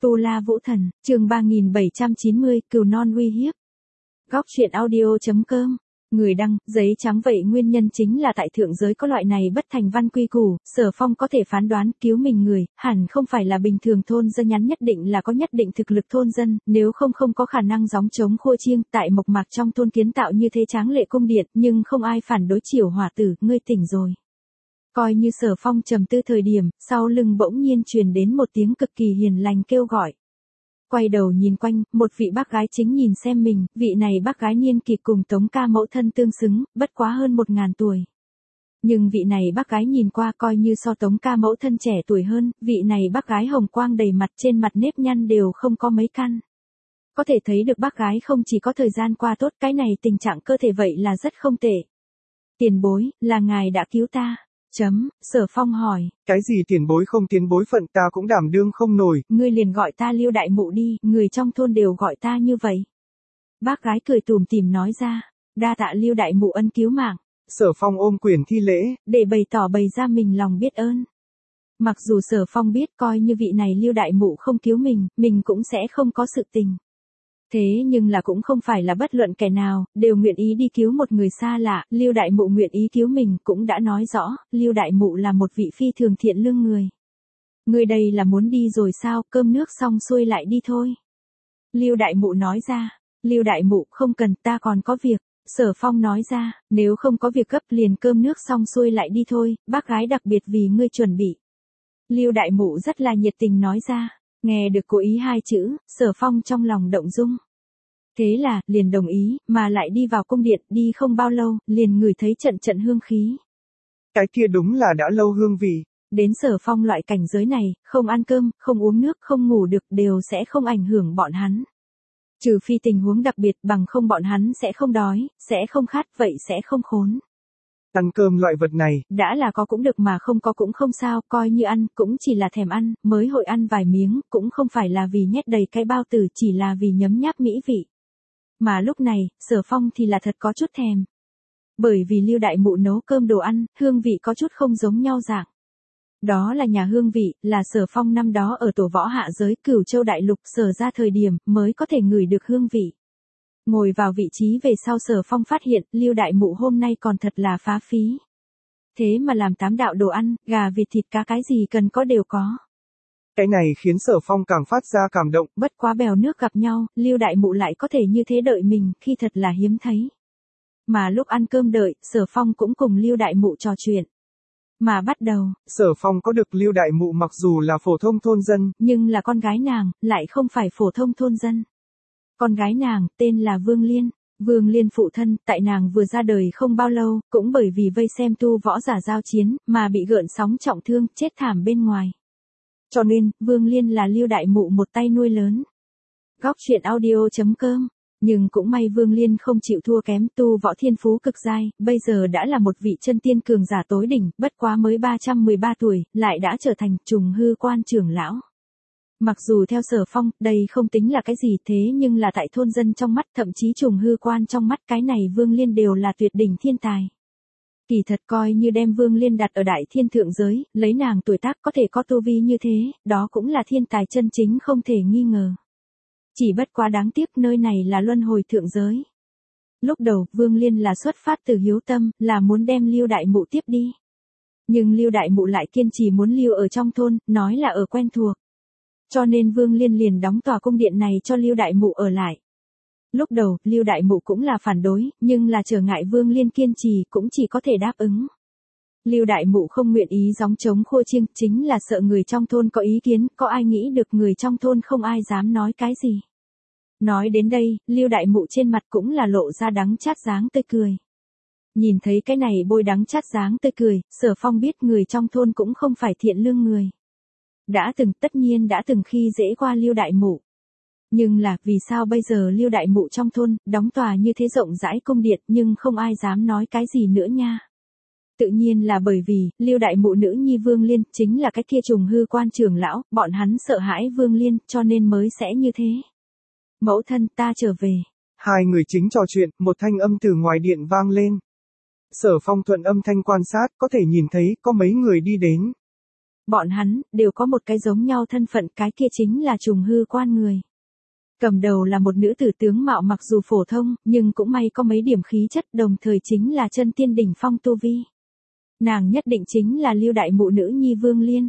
Tu La Vũ Thần, chương 3790, cừu non uy hiếp. Góc truyện audio.com. Người đăng, giấy trắng vậy nguyên nhân chính là tại thượng giới có loại này bất thành văn quy củ, Sở Phong có thể phán đoán cứu mình người, hẳn không phải là bình thường thôn dân nhắn, nhất định là có nhất định thực lực thôn dân, nếu không có khả năng gióng trống khua chiêng, tại mộc mạc trong thôn kiến tạo như thế tráng lệ cung điện, nhưng không ai phản đối. Chiểu hỏa tử, ngươi tỉnh rồi. Coi như Sở Phong trầm tư thời điểm, sau lưng bỗng nhiên truyền đến một tiếng cực kỳ hiền lành kêu gọi. Quay đầu nhìn quanh, một vị bác gái chính nhìn xem mình, vị này bác gái niên kỷ cùng Tống ca mẫu thân tương xứng, bất quá hơn 1000 tuổi. Nhưng vị này bác gái nhìn qua coi như so Tống ca mẫu thân trẻ tuổi hơn, vị này bác gái hồng quang đầy mặt, trên mặt nếp nhăn đều không có mấy căn. Có thể thấy được bác gái không chỉ có thời gian qua tốt, cái này tình trạng cơ thể vậy là rất không tệ. Tiền bối, là ngài đã cứu ta. Sở Phong hỏi. Cái gì tiền bối không tiền bối phận ta cũng đảm đương không nổi. Ngươi liền gọi ta Liêu đại mụ đi, người trong thôn đều gọi ta như vậy. Bác gái cười tủm tỉm nói ra. Đa tạ Liêu đại mụ ân cứu mạng. Sở Phong ôm quyền thi lễ, để bày ra mình lòng biết ơn. Mặc dù Sở Phong biết coi như vị này Liêu đại mụ không cứu mình cũng sẽ không có sự tình. Thế nhưng là cũng không phải là bất luận kẻ nào, đều nguyện ý đi cứu một người xa lạ, Liêu đại mụ nguyện ý cứu mình cũng đã nói rõ, Liêu đại mụ là một vị phi thường thiện lương người. Người đây là muốn đi rồi sao, cơm nước xong xuôi lại đi thôi. Liêu đại mụ nói ra, Liêu đại mụ không cần, ta còn có việc. Sở Phong nói ra, nếu không có việc gấp liền cơm nước xong xuôi lại đi thôi, bác gái đặc biệt vì ngươi chuẩn bị. Liêu đại mụ rất là nhiệt tình nói ra. Nghe được cố ý hai chữ, Sở Phong trong lòng động dung. Thế là, liền đồng ý, mà lại đi vào cung điện, đi không bao lâu, liền ngửi thấy trận hương khí. Cái kia đúng là đã lâu hương vị. Đến Sở Phong loại cảnh giới này, không ăn cơm, không uống nước, không ngủ được đều sẽ không ảnh hưởng bọn hắn. Trừ phi tình huống đặc biệt, bằng không bọn hắn sẽ không đói, sẽ không khát, vậy sẽ không khốn. Ăn cơm loại vật này, đã là có cũng được mà không có cũng không sao, coi như ăn, cũng chỉ là thèm ăn, mới hội ăn vài miếng, cũng không phải là vì nhét đầy cái bao tử, chỉ là vì nhấm nháp mỹ vị. Mà lúc này, Sở Phong thì là thật có chút thèm. Bởi vì Liêu đại mụ nấu cơm đồ ăn, hương vị có chút không giống nhau dạng. Đó là nhà hương vị, là Sở Phong năm đó ở tổ võ hạ giới Cửu Châu đại lục Sở ra thời điểm, mới có thể ngửi được hương vị. Ngồi vào vị trí về sau Sở Phong phát hiện, Liêu đại mụ hôm nay còn thật là phá phí. Thế mà làm 8 đạo đồ ăn, gà vịt thịt cá cái gì cần có đều có. Cái này khiến Sở Phong càng phát ra cảm động. Bất quá bèo nước gặp nhau, Liêu đại mụ lại có thể như thế đợi mình, khi thật là hiếm thấy. Mà lúc ăn cơm đợi, Sở Phong cũng cùng Liêu đại mụ trò chuyện. Mà bắt đầu, Sở Phong có được Liêu đại mụ mặc dù là phổ thông thôn dân, nhưng là con gái nàng, lại không phải phổ thông thôn dân. Con gái nàng, tên là Vương Liên. Vương Liên phụ thân, tại nàng vừa ra đời không bao lâu, cũng bởi vì vây xem tu võ giả giao chiến, mà bị gợn sóng trọng thương, chết thảm bên ngoài. Cho nên, Vương Liên là Liêu đại mụ một tay nuôi lớn. Góc truyện audio.com. Nhưng cũng may Vương Liên không chịu thua kém, tu võ thiên phú cực giai, bây giờ đã là một vị chân tiên cường giả tối đỉnh, bất quá mới 313 tuổi, lại đã trở thành trùng hư quan trưởng lão. Mặc dù theo Sở Phong, đây không tính là cái gì, thế nhưng là tại thôn dân trong mắt, thậm chí trùng hư quan trong mắt, cái này Vương Liên đều là tuyệt đỉnh thiên tài. Kỳ thật coi như đem Vương Liên đặt ở đại thiên thượng giới, lấy nàng tuổi tác có thể có tu vi như thế, đó cũng là thiên tài chân chính không thể nghi ngờ. Chỉ bất quá đáng tiếc nơi này là luân hồi thượng giới. Lúc đầu, Vương Liên là xuất phát từ hiếu tâm, là muốn đem Liêu đại mụ tiếp đi. Nhưng Liêu đại mụ lại kiên trì muốn lưu ở trong thôn, nói là ở quen thuộc. Cho nên Vương Liên liền đóng tòa cung điện này cho Liêu đại mụ ở lại. Lúc đầu, Liêu đại mụ cũng là phản đối, nhưng là trở ngại Vương Liên kiên trì cũng chỉ có thể đáp ứng. Liêu đại mụ không nguyện ý gióng trống khua chiêng, chính là sợ người trong thôn có ý kiến, có ai nghĩ được người trong thôn không ai dám nói cái gì. Nói đến đây, Liêu đại mụ trên mặt cũng là lộ ra đắng chát dáng tươi cười. Nhìn thấy cái này bôi đắng chát dáng tươi cười, Sở Phong biết người trong thôn cũng không phải thiện lương người. Tất nhiên đã từng khi dễ qua Liêu đại mụ. Nhưng là, vì sao bây giờ Liêu đại mụ trong thôn, đóng tòa như thế rộng rãi cung điện nhưng không ai dám nói cái gì nữa nha. Tự nhiên là bởi vì, Liêu đại mụ nữ nhi Vương Liên, chính là cái kia trùng hư quan trưởng lão, bọn hắn sợ hãi Vương Liên, cho nên mới sẽ như thế. Mẫu thân, ta trở về. Hai người chính trò chuyện, một thanh âm từ ngoài điện vang lên. Sở Phong thuận âm thanh quan sát, có thể nhìn thấy, có mấy người đi đến. Bọn hắn, đều có một cái giống nhau thân phận, cái kia chính là trùng hư quan người. Cầm đầu là một nữ tử tướng mạo mặc dù phổ thông, nhưng cũng may có mấy điểm khí chất, đồng thời chính là chân tiên đỉnh phong tu vi. Nàng nhất định chính là Lưu đại mụ nữ nhi Vương Liên.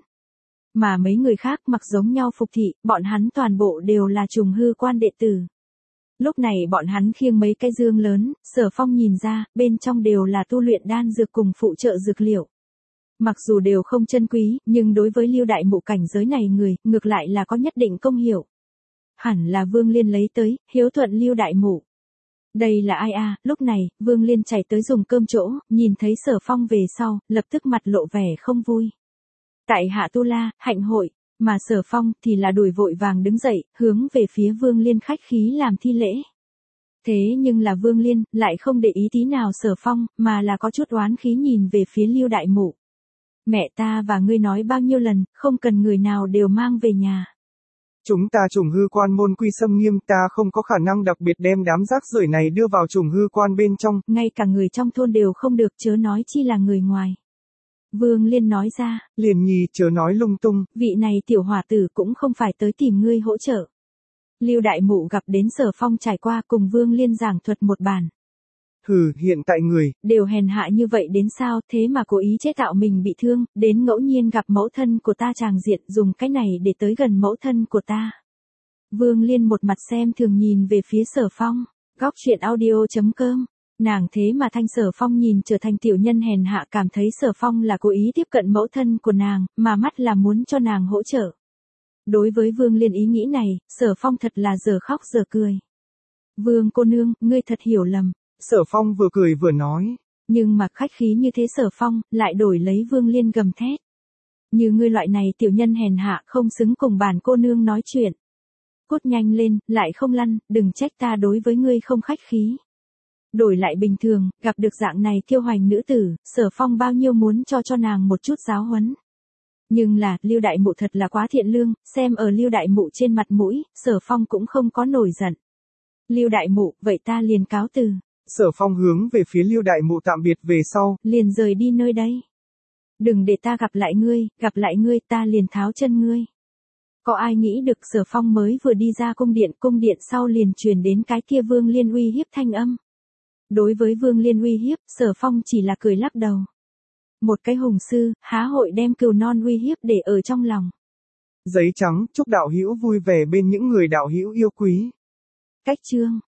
Mà mấy người khác mặc giống nhau phục thị, bọn hắn toàn bộ đều là trùng hư quan đệ tử. Lúc này bọn hắn khiêng mấy cái dương lớn, Sở Phong nhìn ra, bên trong đều là tu luyện đan dược cùng phụ trợ dược liệu. Mặc dù đều không chân quý, nhưng đối với Lưu đại mụ cảnh giới này người, ngược lại là có nhất định công hiệu. Hẳn là Vương Liên lấy tới, hiếu thuận Lưu đại mụ. Đây là ai à? Lúc này, Vương Liên chạy tới dùng cơm chỗ, nhìn thấy Sở Phong về sau, lập tức mặt lộ vẻ không vui. Tại hạ tu la, hạnh hội, mà Sở Phong thì là đuổi vội vàng đứng dậy, hướng về phía Vương Liên khách khí làm thi lễ. Thế nhưng là Vương Liên, lại không để ý tí nào Sở Phong, mà là có chút oán khí nhìn về phía Lưu đại mụ. Mẹ ta và ngươi nói bao nhiêu lần, không cần người nào đều mang về nhà. Chúng ta trùng hư quan môn quy xâm nghiêm, ta không có khả năng đặc biệt đem đám rác rưởi này đưa vào trùng hư quan bên trong. Ngay cả người trong thôn đều không được, chớ nói chi là người ngoài. Vương Liên nói ra. Liền nhi, chớ nói lung tung. Vị này tiểu hỏa tử cũng không phải tới tìm ngươi hỗ trợ. Lưu đại mụ gặp đến Sở Phong trải qua, cùng Vương Liên giảng thuật một bản. Hừ, hiện tại người đều hèn hạ như vậy đến sao, thế mà cố ý chế tạo mình bị thương, đến ngẫu nhiên gặp mẫu thân của ta tràng diện, dùng cái này để tới gần mẫu thân của ta. Vương Liên một mặt xem thường nhìn về phía Sở Phong. Góc truyện audio.com. Nàng thế mà thanh Sở Phong nhìn trở thành tiểu nhân hèn hạ, cảm thấy Sở Phong là cố ý tiếp cận mẫu thân của nàng, mà mắt là muốn cho nàng hỗ trợ. Đối với Vương Liên ý nghĩ này, Sở Phong thật là giờ khóc giờ cười. Vương cô nương, ngươi thật hiểu lầm. Sở Phong vừa cười vừa nói. Nhưng mà khách khí như thế Sở Phong, lại đổi lấy Vương Liên gầm thét. Như ngươi loại này tiểu nhân hèn hạ, không xứng cùng bản cô nương nói chuyện. Cút nhanh lên, lại không lăn, đừng trách ta đối với ngươi không khách khí. Đổi lại bình thường, gặp được dạng này kiêu hoành nữ tử, Sở Phong bao nhiêu muốn cho nàng một chút giáo huấn. Nhưng là, Lưu đại mụ thật là quá thiện lương, xem ở Lưu đại mụ trên mặt mũi, Sở Phong cũng không có nổi giận. Lưu đại mụ, vậy ta liền cáo từ. Sở Phong hướng về phía Lưu đại mụ tạm biệt về sau, liền rời đi nơi đây. Đừng để ta gặp lại ngươi ta liền tháo chân ngươi. Có ai nghĩ được Sở Phong mới vừa đi ra cung điện sau liền truyền đến cái kia Vương Liên uy hiếp thanh âm. Đối với Vương Liên uy hiếp, Sở Phong chỉ là cười lắc đầu. Một cái hùng sư, há hội đem cừu non uy hiếp để ở trong lòng. Giấy trắng, chúc đạo hữu vui vẻ bên những người đạo hữu yêu quý. Cách chương